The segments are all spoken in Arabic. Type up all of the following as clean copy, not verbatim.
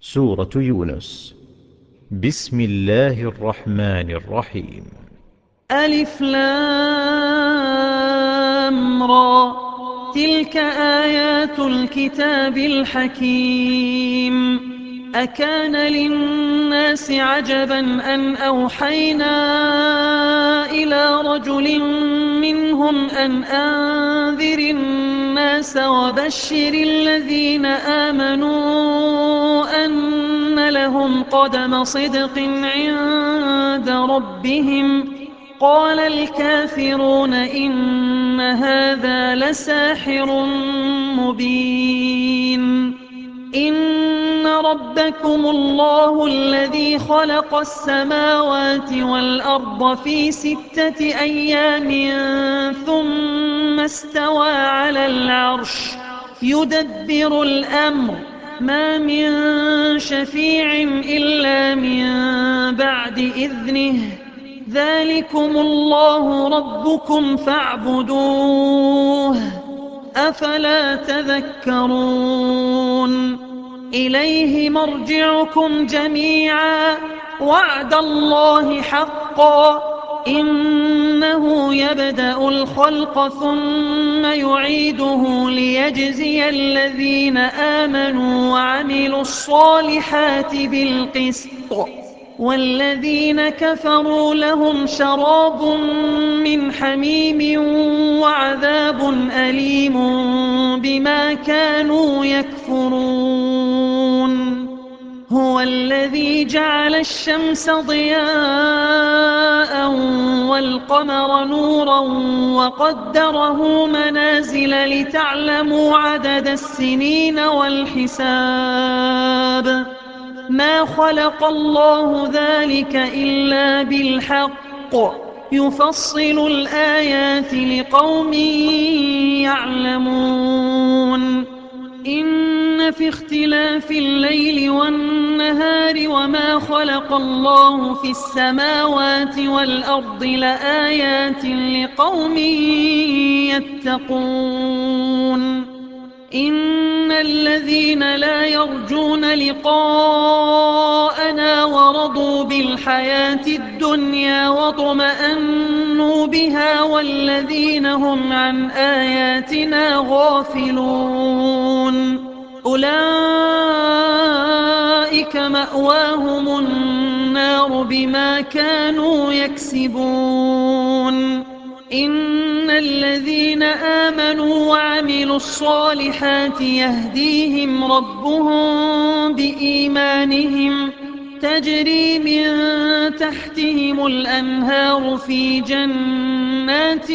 سورة يونس. بسم الله الرحمن الرحيم. ألف لام را، تلك آيات الكتاب الحكيم. أكان للناس عجبا أن أوحينا إلى رجل منهم أن أنذر الناس وبشر الذين آمنوا أن لهم قدم صدق عند ربهم. قال الكافرون إن هذا لساحر مبين. إن ربكم الله الذي خلق السماوات والأرض في 6 أيام ثم استوى على العرش يدبر الأمر، ما من شفيع إلا من بعد إذنه. ذلكم الله ربكم فاعبدوه، أفلا تذكرون. إليه مرجعكم جميعا، وعد الله حقا، إنه يبدأ الخلق ثم يعيده ليجزي الذين آمنوا وعملوا الصالحات بالقسط، والذين كفروا لهم شراب من حميم وعذاب أليم بما كانوا يكفرون. هو الذي جعل الشمس ضياء والقمر نورا وقدره منازل لتعلموا عدد السنين والحساب. ما خلق الله ذلك إلا بالحق، يفصل الآيات لقوم يعلمون. إن في اختلاف الليل والنهار وما خلق الله في السماوات والأرض لآيات لقوم يتقون. إن الذين لا يرجون لقاءنا ورضوا بالحياة الدنيا واطمأنوا بها والذين هم عن آياتنا غافلون أولئك مأواهم النار بما كانوا يكسبون. إن الذين آمنوا وعملوا الصالحات يهديهم ربهم بإيمانهم، تجري من تحتهم الأنهار في جنات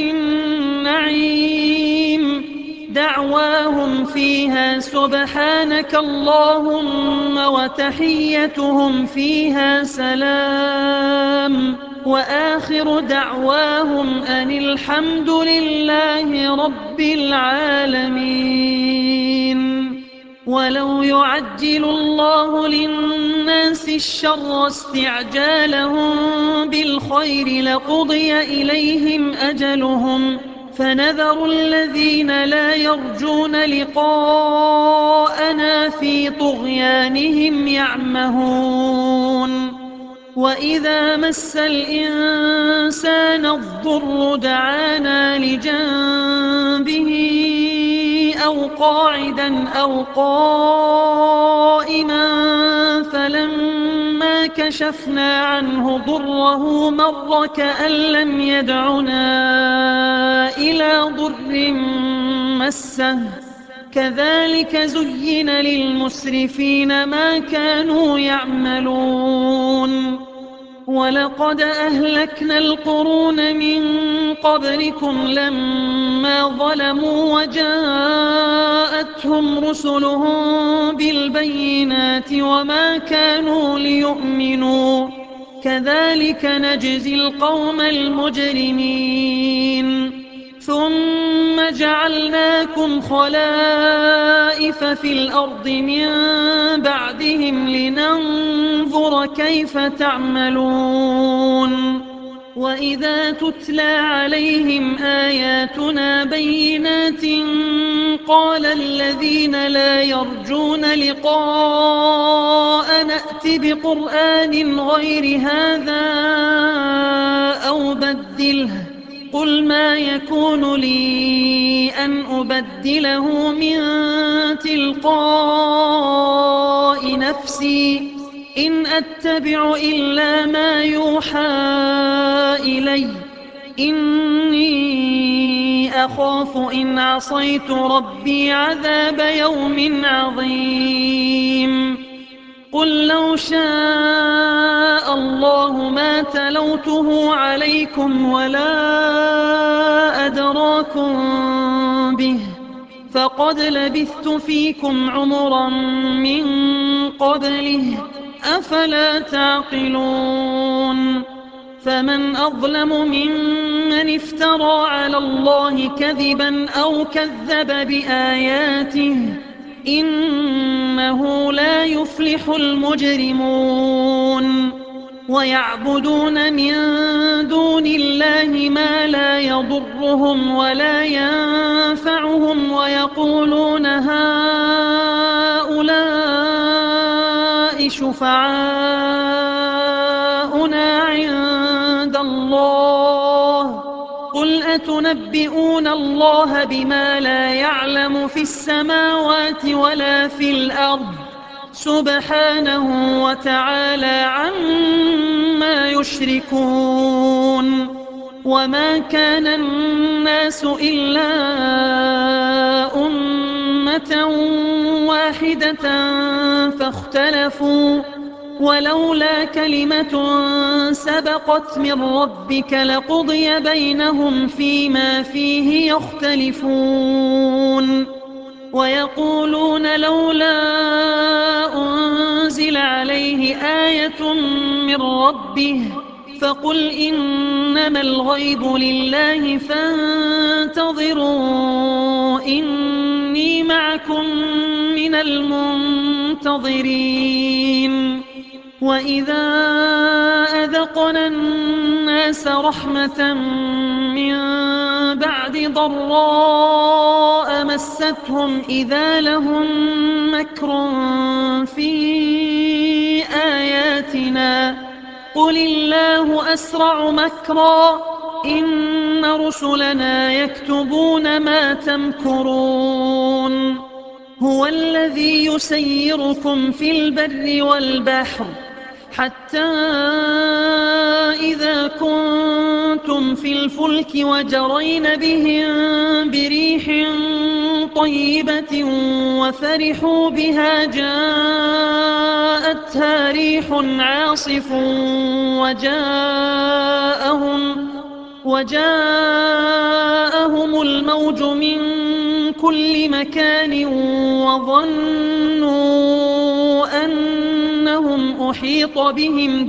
النعيم. دعواهم فيها سبحانك اللهم وتحيتهم فيها سلام، وآخر دعواهم أن الحمد لله رب العالمين. ولو يعجل الله للناس الشر استعجالهم بالخير لقضي إليهم أجلهم، فنذر الذين لا يرجون لقاءنا في طغيانهم يعمهون. وإذا مس الإنسان الضر دعانا لجنبه أو قاعدا أو قائما، فلما كشفنا عنه ضره مر كأن لم يدعنا إلى ضر مسه. كذلك زين للمسرفين ما كانوا يعملون. ولقد أهلكنا القرون من قبلكم لما ظلموا وجاءتهم رسلهم بالبينات وما كانوا ليؤمنوا، كذلك نجزي القوم المجرمين. ثم جعلناكم خلائف في الأرض من بعدهم لننظر كيف تعملون. وإذا تتلى عليهم آياتنا بينات قال الذين لا يرجون لقاءنا نأت بقرآن غير هذا أو بدله قل ما يكون لي أن أبدله من تلقاء نفسي إن أتبع إلا ما يوحى إلي إني أخاف إن عصيت ربي عذاب يوم عظيم قل لو شاء الله ما تلوته عليكم ولا أدراكم به فقد لبثت فيكم عمرا من قبله أفلا تعقلون فمن أظلم ممن افترى على الله كذبا أو كذب بآياته إنه لا يفلح المجرمون ويعبدون من دون الله ما لا يضرهم ولا ينفعهم ويقولون هؤلاء شفعاؤنا عند الله قل أتنبئون الله بما لا يعلم في السماوات ولا في الأرض سبحانه وتعالى عما يشركون وما كان الناس إلا أمة واحدة فاختلفوا ولولا كلمة سبقت من ربك لقضي بينهم فيما فيه يختلفون ويقولون لولا أنزل عليه آية من ربه فقل إنما الغيب لله فانتظروا إني معكم من المنتظرين وإذا أذقنا الناس رحمة من بعد ضراء مستهم إذا لهم مكر في آياتنا قل الله أسرع مكرا إن رسلنا يكتبون ما تمكرون هو الذي يسيركم في البر والبحر حتى إذا كنتم في الفلك وجرين بهم بريح طيبة وفرحوا بها جاءتها ريح عاصف وجاءهم الموج من كل مكان وظنوا أنهم أحيط بهم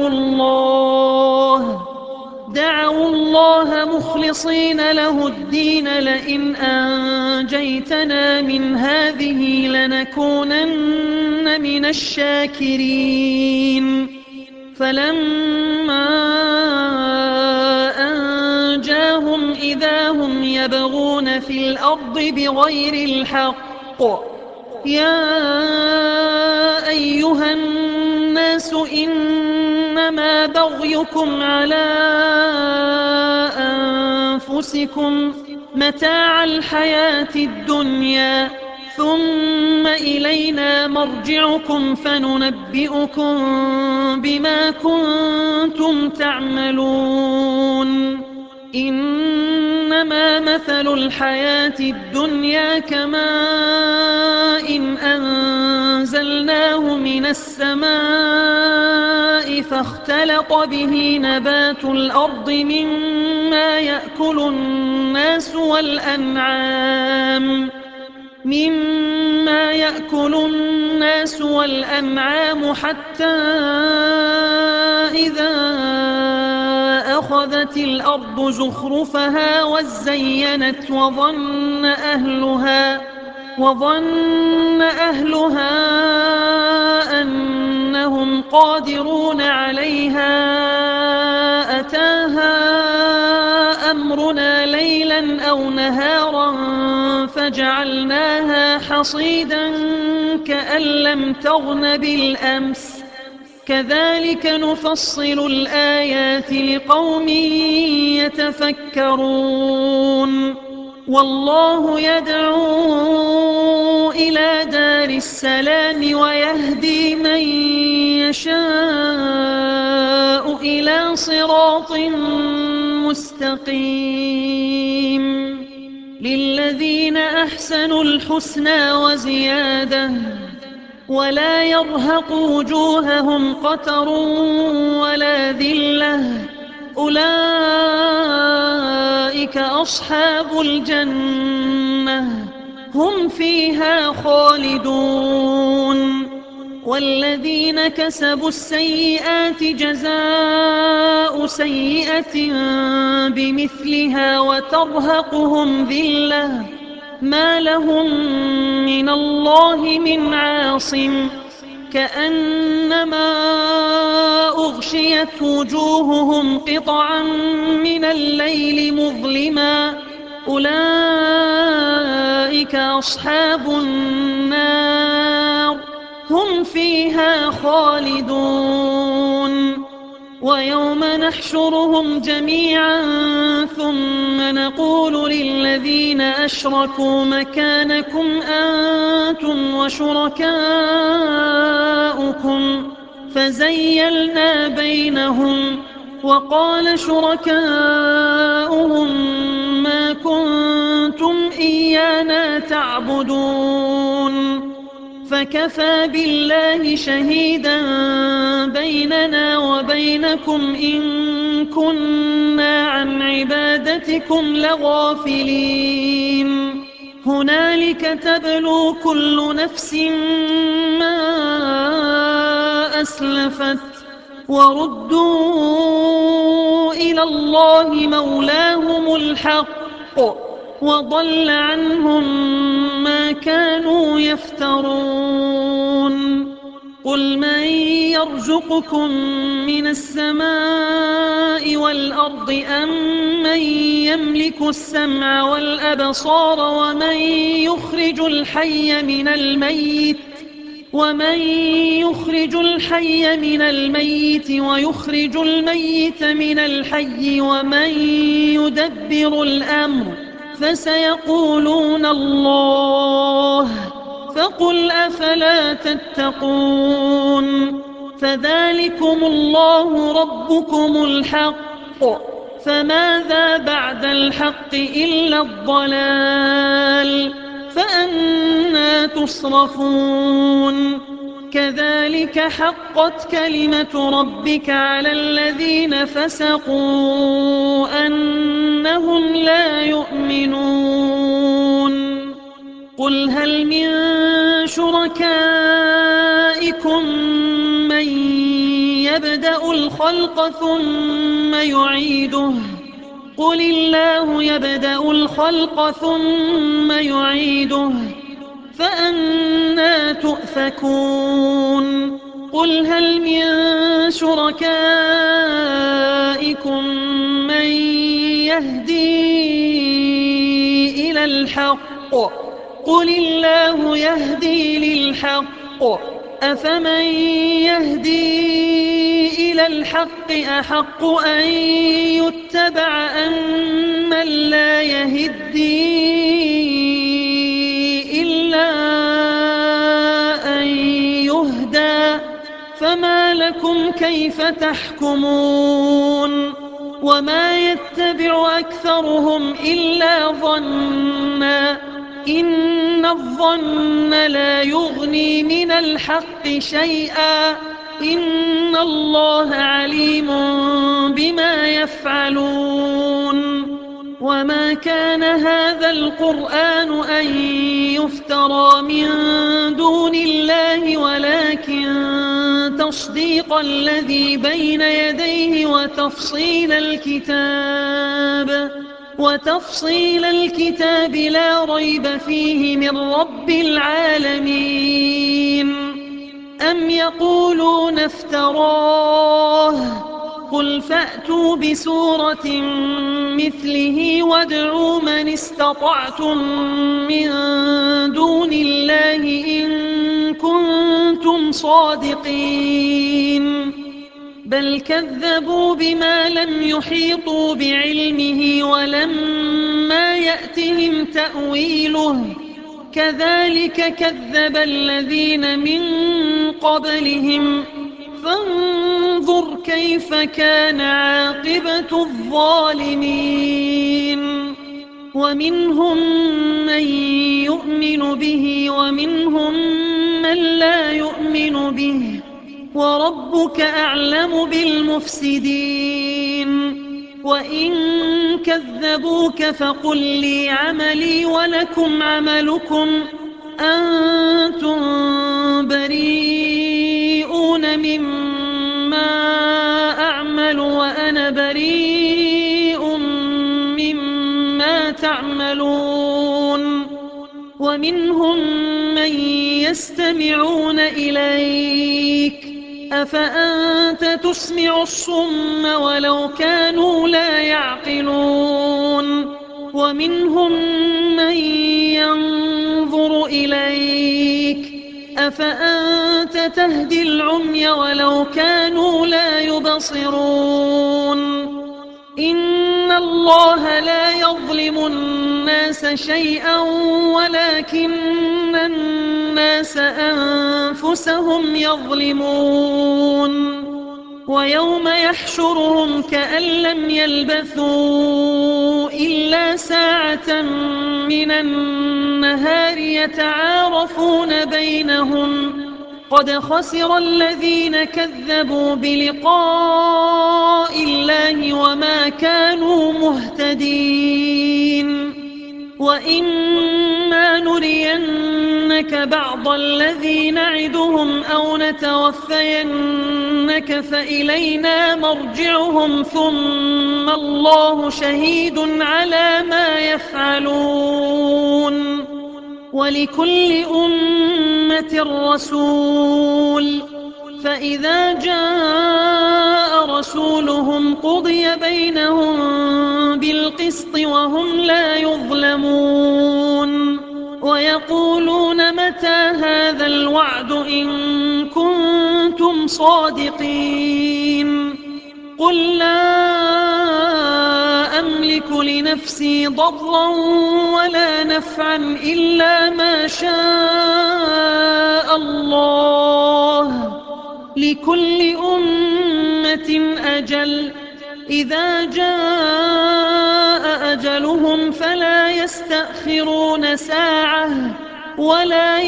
دعوا الله مخلصين له الدين لئن أنجيتنا من هذه لنكونن من الشاكرين فلما أنجاهم إذا هم يبغون في الأرض بغير الحق يا أيها الناس إنما بغيكم على أنفسكم متاع الحياة الدنيا ثم إلينا مرجعكم فننبئكم بما كنتم تعملون إنما مثل الحياة الدنيا كماء أنزلناه من السماء فاختلط به نبات الأرض مما يأكل الناس والأنعام حتى إذا أخذت الأرض زخرفها وزينت وظن أهلها أنهم قادرون عليها أتاها أمرنا ليلا أو نهارا فجعلناها حصيدا كأن لم تغن بالأمس كذلك نفصل الآيات لقوم يتفكرون والله يدعو إلى دار السلام ويهدي من يشاء إلى صراط مستقيم للذين أحسنوا الحسنى وزيادة ولا يرهق وجوههم قتر ولا ذلة أولئك أصحاب الجنة هم فيها خالدون والذين كسبوا السيئات جزاء سيئة بمثلها وترهقهم ذلة ما لهم من الله من عاصم كأنما أغشيت وجوههم قطعا من الليل مظلما أولئك أصحاب النار هم فيها خالدون ويوم نحشرهم جميعا ثم نقول للذين أشركوا مكانكم أنتم وشركاؤكم فزيلنا بينهم وقال شركاؤهم ما كنتم إيانا تعبدون فكفى بالله شهيدا بيننا وبينكم إن كنا عن عبادتكم لغافلين هنالك تبلو كل نفس ما أسلفت وردوا إلى الله مولاهم الحق وضل عنهم ما كانوا يفترون قل من يرزقكم من السماء والأرض أم من يملك السمع والأبصار ومن يخرج الحي من الميت ويخرج الميت من الحي ومن يدبر الأمر فسيقولون الله فقل أفلا تتقون فذلكم الله ربكم الحق فماذا بعد الحق إلا الضلال فأنى تصرفون كذلك حقت كلمة ربك على الذين فسقوا أنهم لا يؤمنون قل هل من شركائكم من يبدأ الخلق ثم يعيده قل الله يبدأ الخلق ثم يعيده فأنى تؤفكون قل هل من شركائكم من يهدي إلى الحق قل الله يهدي للحق أفمن يهدي إلى الحق أحق أن يتبع أمن لا يهدي إلا أن يهدى فما لكم كيف تحكمون وما يتبع أكثرهم إلا ظنا إن الظن لا يغني من الحق شيئا إن الله عليم بما يفعلون وما كان هذا القرآن أن يفترى من دون الله ولكن تصديق الذي بين يديه وتفصيل الكتاب لا ريب فيه من رب العالمين أم يقولون افتراه قل فأتوا بسورة مثله وادعوا من استطعتم من دون الله إن كنتم صادقين بل كذبوا بما لم يحيطوا بعلمه ولما يأتهم تأويله كذلك كذب الذين من قبلهم فانظر كيف كان عاقبة الظالمين ومنهم من يؤمن به ومنهم من لا يؤمن به وربك أعلم بالمفسدين وإن كذبوك فقل لي عملي ولكم عملكم أنتم بريئون مما أعمل وأنا بريء مما تعملون ومنهم من يستمعون إليك أفأنت تسمع الصم ولو كانوا لا يعقلون ومنهم من ينظر إليك أفأنت تهدي العمي ولو كانوا لا يبصرون إن الله لا يظلم الناس شيئا ولكن الناس أنفسهم يظلمون ويوم يحشرهم كأن لم يلبثوا إلا ساعة من النهار يتعارفون بينهم قد خسر الذين كذبوا بلقاء الله وما كانوا مهتدين وإما نرينك بعض الذي نعدهم أو نتوفينك فإلينا مرجعهم ثم الله شهيد على ما يفعلون ولكل أمة رسول فإذا جاء رسولهم قضي بينهم بالقسط وهم لا يظلمون ويقولون متى هذا الوعد إن كنتم صادقين قل لا أملك لنفسي ضرا ولا نفعا إلا ما شاء الله لكل أمة أجل إذا جاء أجلهم فلا يستأخرون ساعة ولا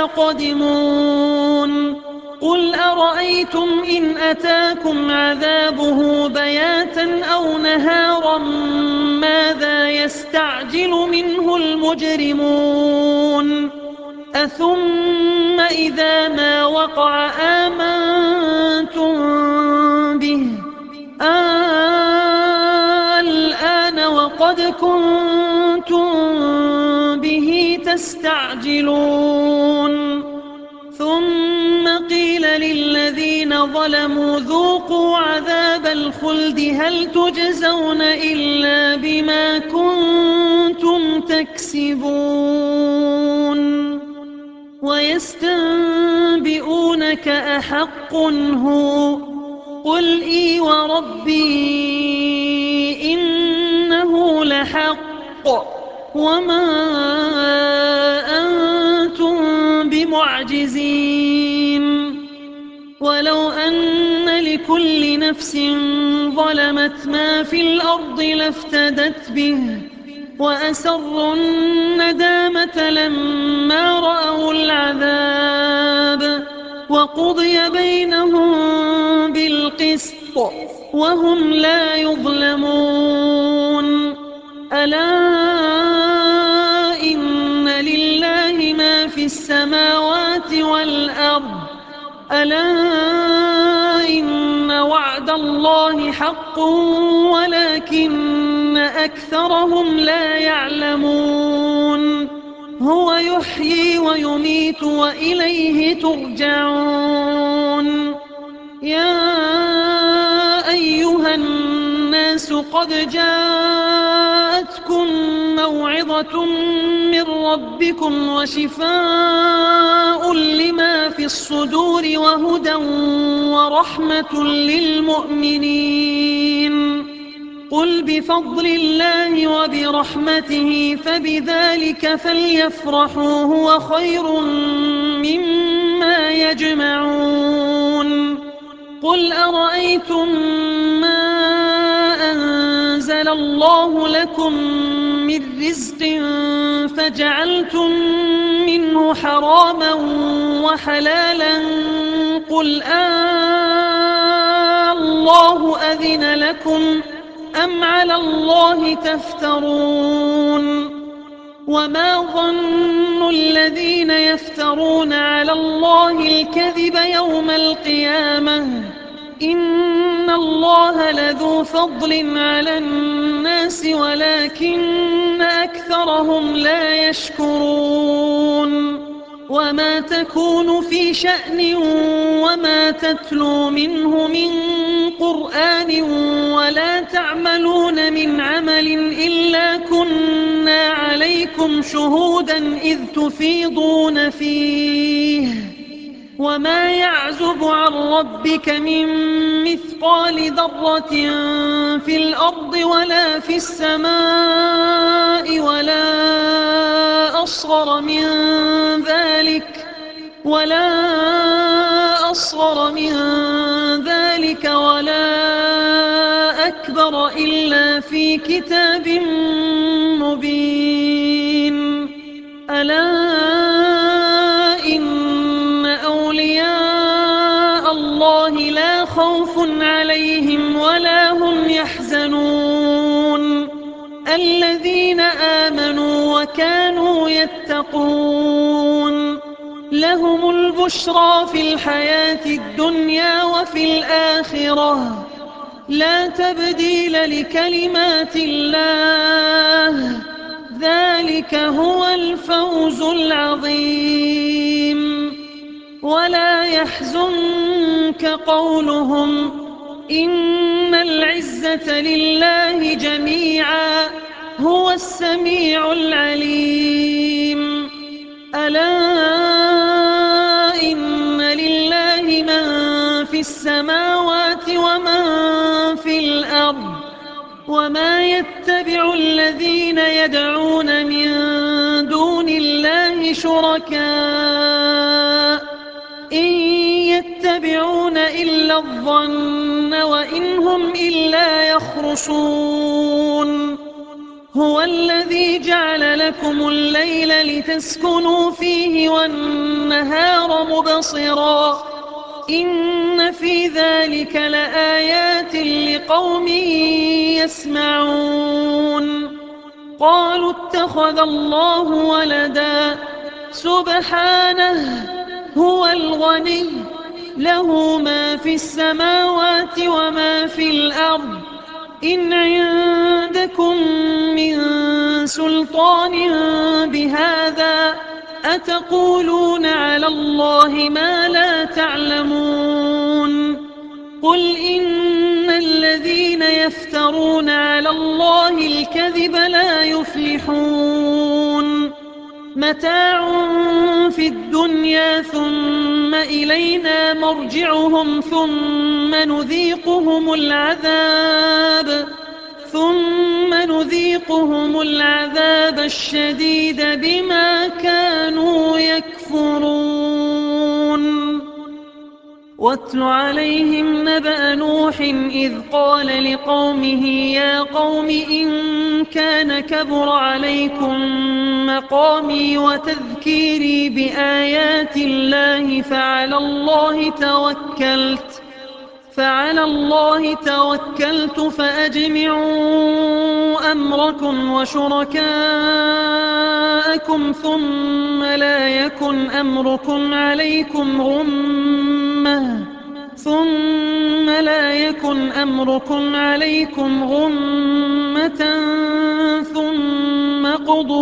يستقدمون قل أرأيتم إن أتاكم عذابه بياتا أو نهارا ماذا يستعجل منه المجرمون أثم إذا ما وقع آمنتم به الآن وقد كنتم به تستعجلون ثم قيل للذين ظلموا ذوقوا عذاب الخلد هل تجزون إلا بما كنتم تكسبون ويستنبئونك أحق هو قل إي وربي إنه لحق وما أنتم بمعجزين ولو أن لكل نفس ظلمت ما في الأرض لافتدت به وأسروا الندامة لما رأوا العذاب وقضي بينهم بالقسط وهم لا يظلمون ألا إن لله ما في السماوات والأرض ألا إن وعد الله حق ولكن أكثرهم لا يعلمون هو يحيي ويميت وإليه ترجعون يا أيها الناس قد جاءتكم موعظة من ربكم وشفاء لما في الصدور وهدى ورحمة للمؤمنين قل بفضل الله وبرحمته فبذلك فليفرحوا هو خير مما يجمعون قل أرأيتم ما أنزل الله لكم من رزق فجعلتم منه حراما وحلالا قل الله أذن لكم أم على الله تفترون وما ظن الذين يفترون على الله الكذب يوم القيامة إن الله لذو فضل على الناس ولكن أكثرهم لا يشكرون وما تكون في شأن وما تتلو منه من قرآن ولا تعملون من عمل إلا كنا عليكم شهودا إذ تفيضون فيه وما يعزب عن ربك من مثقال ذرة في الأرض ولا في السماء ولا أصغر من ذلك ولا أكبر إلا في كتاب مبين ألا إن أولياء الله لا خوف عليهم ولا هم يحزنون الذين آمنوا وكانوا يتقون لهم البشرى في الحياة الدنيا وفي الآخرة لا تبديل لكلمات الله ذلك هو الفوز العظيم ولا يحزنك قولهم إن العزة لله جميعا هو السميع العليم ألا إن لله من في السماوات ومن في الأرض وما يتبع الذين يدعون من دون الله شركاء إن يتبعون إلا الظن وإن هم إلا يخرصون هو الذي جعل لكم الليل لتسكنوا فيه والنهار مبصرا إن في ذلك لآيات لقوم يسمعون قالوا اتخذ الله ولدا سبحانه هو الغني له ما في السماوات وما في الأرض إن عندكم من سلطان بهذا أتقولون على الله ما لا تعلمون قل إن الذين يفترون على الله الكذب لا يفلحون متاع في الدنيا ثم إلينا مرجعهم ثم نذيقهم العذاب الشديد بما كانوا يكفرون واتل عليهم نبأ نوح إذ قال لقومه يا قوم إن كان كبر عليكم مقامي وتذكيري بآيات الله فعلى الله توكلت فأجمعوا أمركم وشركاءكم ثم لا يكن أمركم عليكم غمة ثم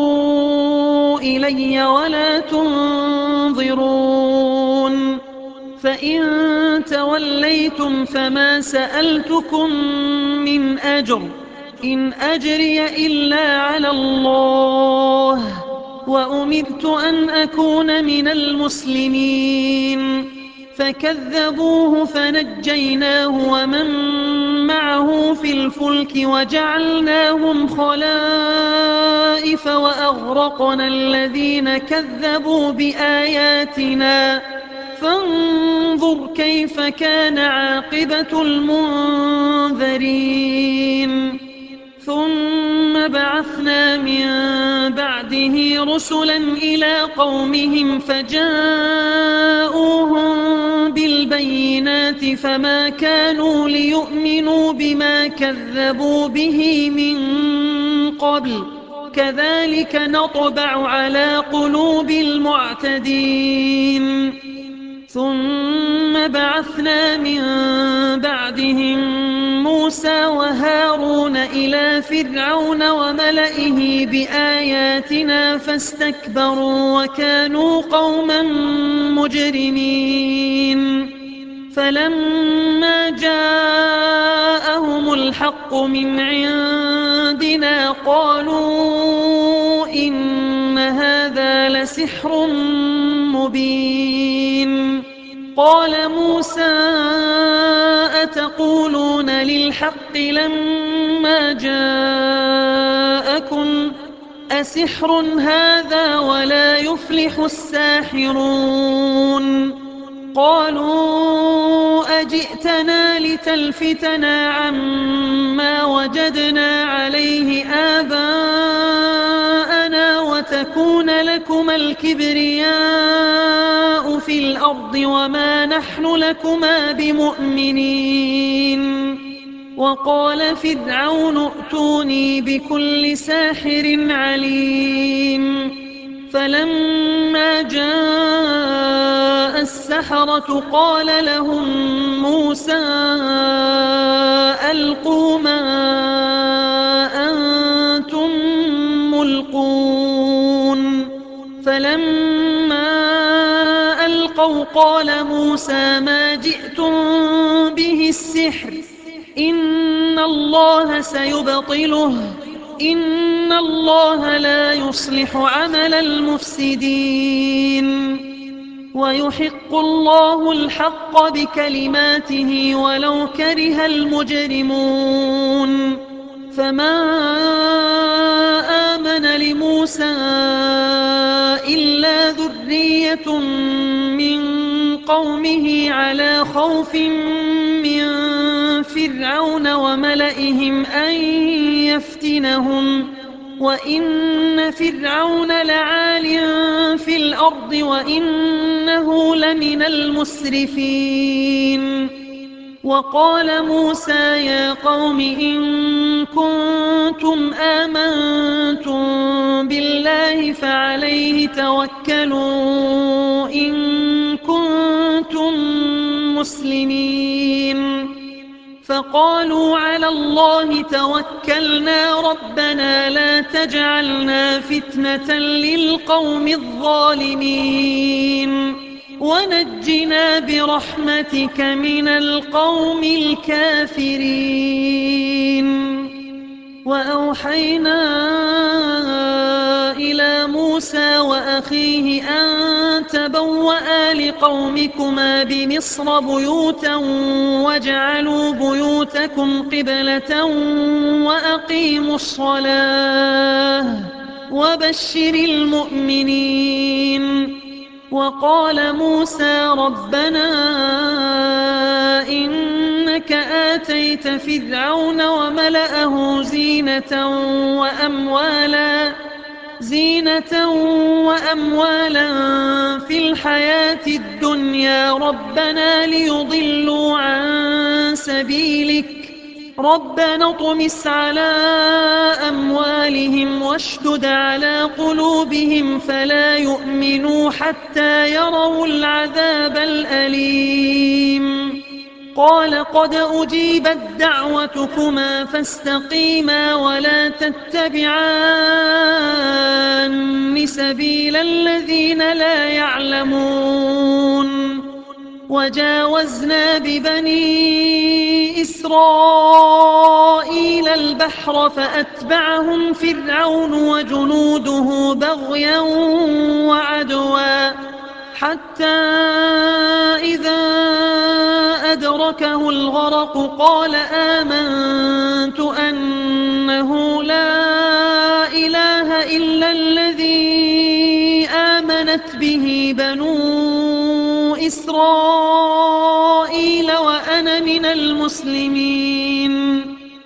قضوا إلي ولا تنظرون فإن توليتم فما سألتكم من أجر إن أجري إلا على الله وأمرت أن أكون من المسلمين فكذبوه فنجيناه ومن معه في الفلك وجعلناهم خلائف وأغرقنا الذين كذبوا بآياتنا فانظر كيف كان عاقبة المنذرين ثم بعثنا من بعده رسلا إلى قومهم فجاءوهم بالبينات فما كانوا ليؤمنوا بما كذبوا به من قبل كذلك نطبع على قلوب المعتدين ثم بعثنا من بعدهم موسى وهارون إلى فرعون وملئه بآياتنا فاستكبروا وكانوا قوما مجرمين فلما جاءهم الحق من عندنا قالوا إن هذا لسحر مبين قال موسى أتقولون للحق لما جاءكم أسحر هذا ولا يفلح الساحرون قالوا أجئتنا لتلفتنا عما وجدنا عليه آباءنا وتكون لكما الكبرياء في الأرض وما نحن لكما بمؤمنين وقال فرعون ائتوني بكل ساحر عليم فلما جاء السحرة قال لهم موسى ألقوا ما أنتم ملقون فلما ألقوا قال موسى ما جئتم به السحر إن الله سيبطله إن الله لا يصلح عمل المفسدين ويحق الله الحق بكلماته ولو كره المجرمون فما آمن لموسى إلا ذرية من قومه على خوف من فرعون وملئهم أن يفتنهم وإن فرعون لعال في الأرض وإنه لمن المسرفين وقال موسى يا قوم إن كنتم آمنتم بالله فعليه توكلوا إن كنتم مسلمين فقالوا على الله توكلنا ربنا لا تجعلنا فتنة للقوم الظالمين ونجنا برحمتك من القوم الكافرين وأوحينا إلى موسى وأخيه أن تبوأ لقومكما بمصر بيوتا واجعلوا بيوتكم قبلة وأقيموا الصلاة وبشر المؤمنين وقال موسى ربنا إنك آتيت فرعون وملأه زينة وأموالا في الحياة الدنيا ربنا ليضلوا عن سبيلك ربنا اطمس على أموالهم واشدد على قلوبهم فلا يؤمنوا حتى يروا العذاب الأليم قال قد أجيبت دعوتكما فاستقيما ولا تتبعان سبيل الذين لا يعلمون وجاوزنا ببني إسرائيل البحر فأتبعهم فرعون وجنوده بغيا وعدوا حتى إذا أدركه الغرق قال آمنت أنه لا إله إلا الذي آمنت به بنو إسرائيل وأنا من المسلمين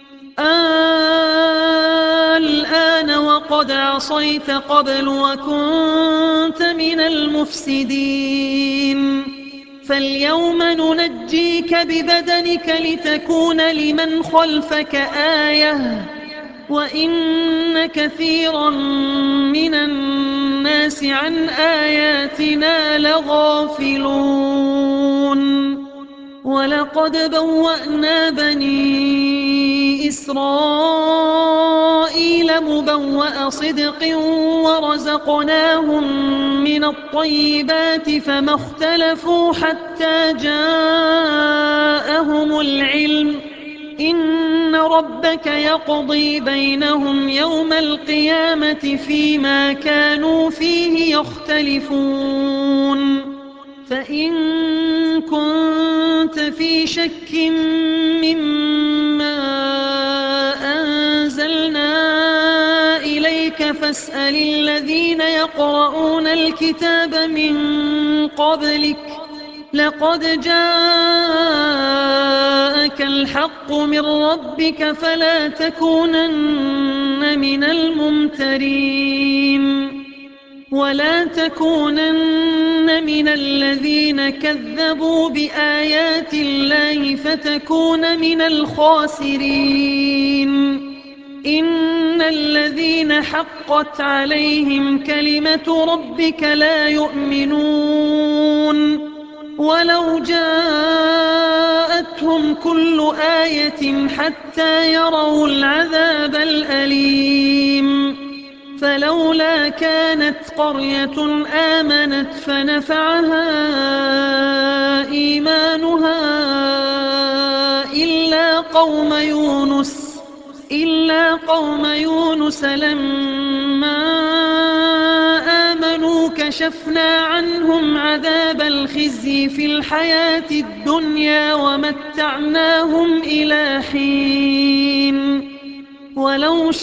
الآن وقد عصيت قبل وكنت من المفسدين فاليوم ننجيك ببدنك لتكون لمن خلفك آية وإن كثيرا من الناس عن آياتنا لغافلون ولقد بوأنا بني إسرائيل مبوأ صدق ورزقناهم من الطيبات فما اختلفوا حتى جاءهم العلم إن ربك يقضي بينهم يوم القيامة فيما كانوا فيه يختلفون فإن كنت في شك مما أنزلنا إليك فاسأل الذين يقرؤون الكتاب من قبلك لقد جاءك الحق من ربك فلا تكونن من الممترين ولا تكونن من الذين كذبوا بآيات الله فتكون من الخاسرين إن الذين حقت عليهم كلمة ربك لا يؤمنون ولو جاءتهم كل آية حتى يروا العذاب الأليم فلولا كانت قرية آمنت فنفعها إيمانها إلا قوم يونس لما آمنوا كشفنا عنهم عذاب الخزي في الحياة الدنيا ومتعناهم إلى حين ولو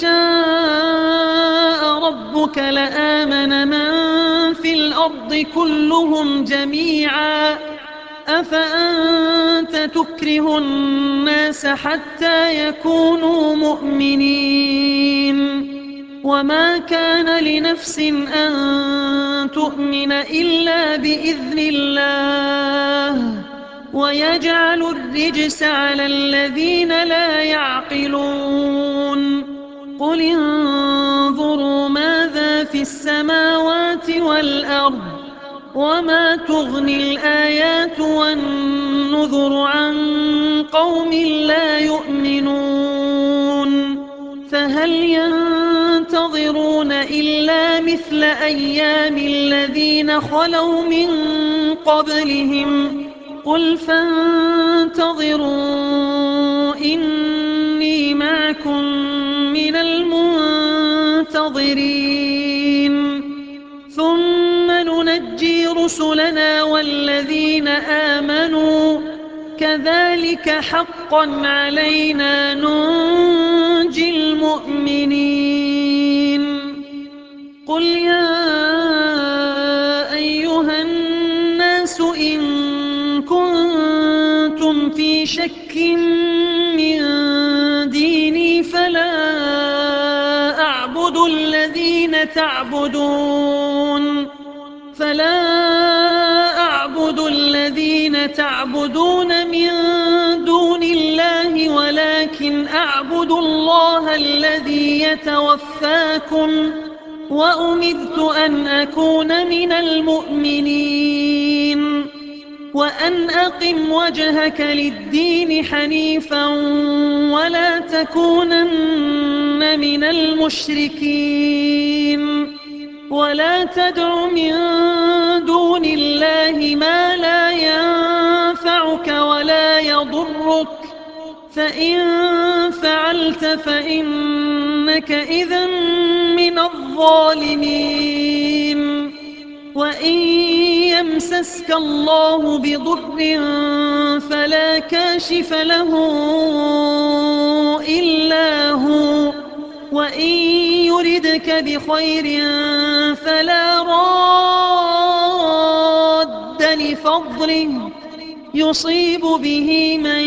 شاء ربك لآمن من في الأرض كلهم جميعا أفأنت تكره الناس حتى يكونوا مؤمنين وما كان لنفس أن تؤمن إلا بإذن الله ويجعل الرجس على الذين لا يعقلون قل انظروا ماذا في السماوات والأرض وما تغني الآيات والنذر عن قوم لا يؤمنون فهل ينتظرون إلا مثل أيام الذين خلوا من قبلهم قل فانتظروا إني معكم من المنتظرين ثم ننجي رسلنا والذين آمنوا كذلك حقا علينا ننجي المؤمنين قل يا أيها الناس إن كنتم في شك من ديني فلا أعبد الذين تعبدون من دون الله ولكن أعبد الله الذي يتوفاكم وأمرت أن أكون من المؤمنين وأن أقم وجهك للدين حنيفا ولا تكونن من المشركين ولا تدع من دون الله ما لا ينفعك ينفعك ولا يضرك، فإن فعلت فإنك إذا من الظالمين. وإن يمسسك الله بضر فلا كاشف له إلا هو، وإن يردك بخير فلا راد لفضله، يصيب به من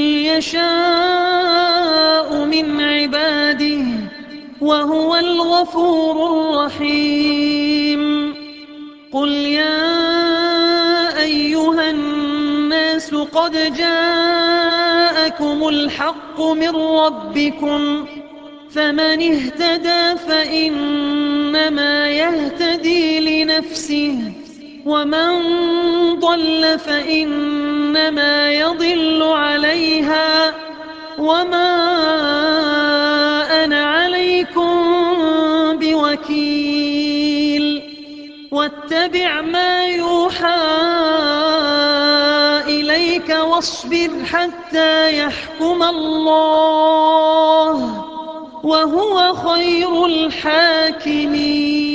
يشاء من عباده، وهو الغفور الرحيم. قل يا أيها الناس قد جاءكم الحق من ربكم، فمن اهتدى فإنما يهتدي لنفسه، ومن ضل فإنما يضل عليها، وما أنا عليكم بوكيل. واتبع ما يوحى إليك واصبر حتى يحكم الله، وهو خير الحاكمين.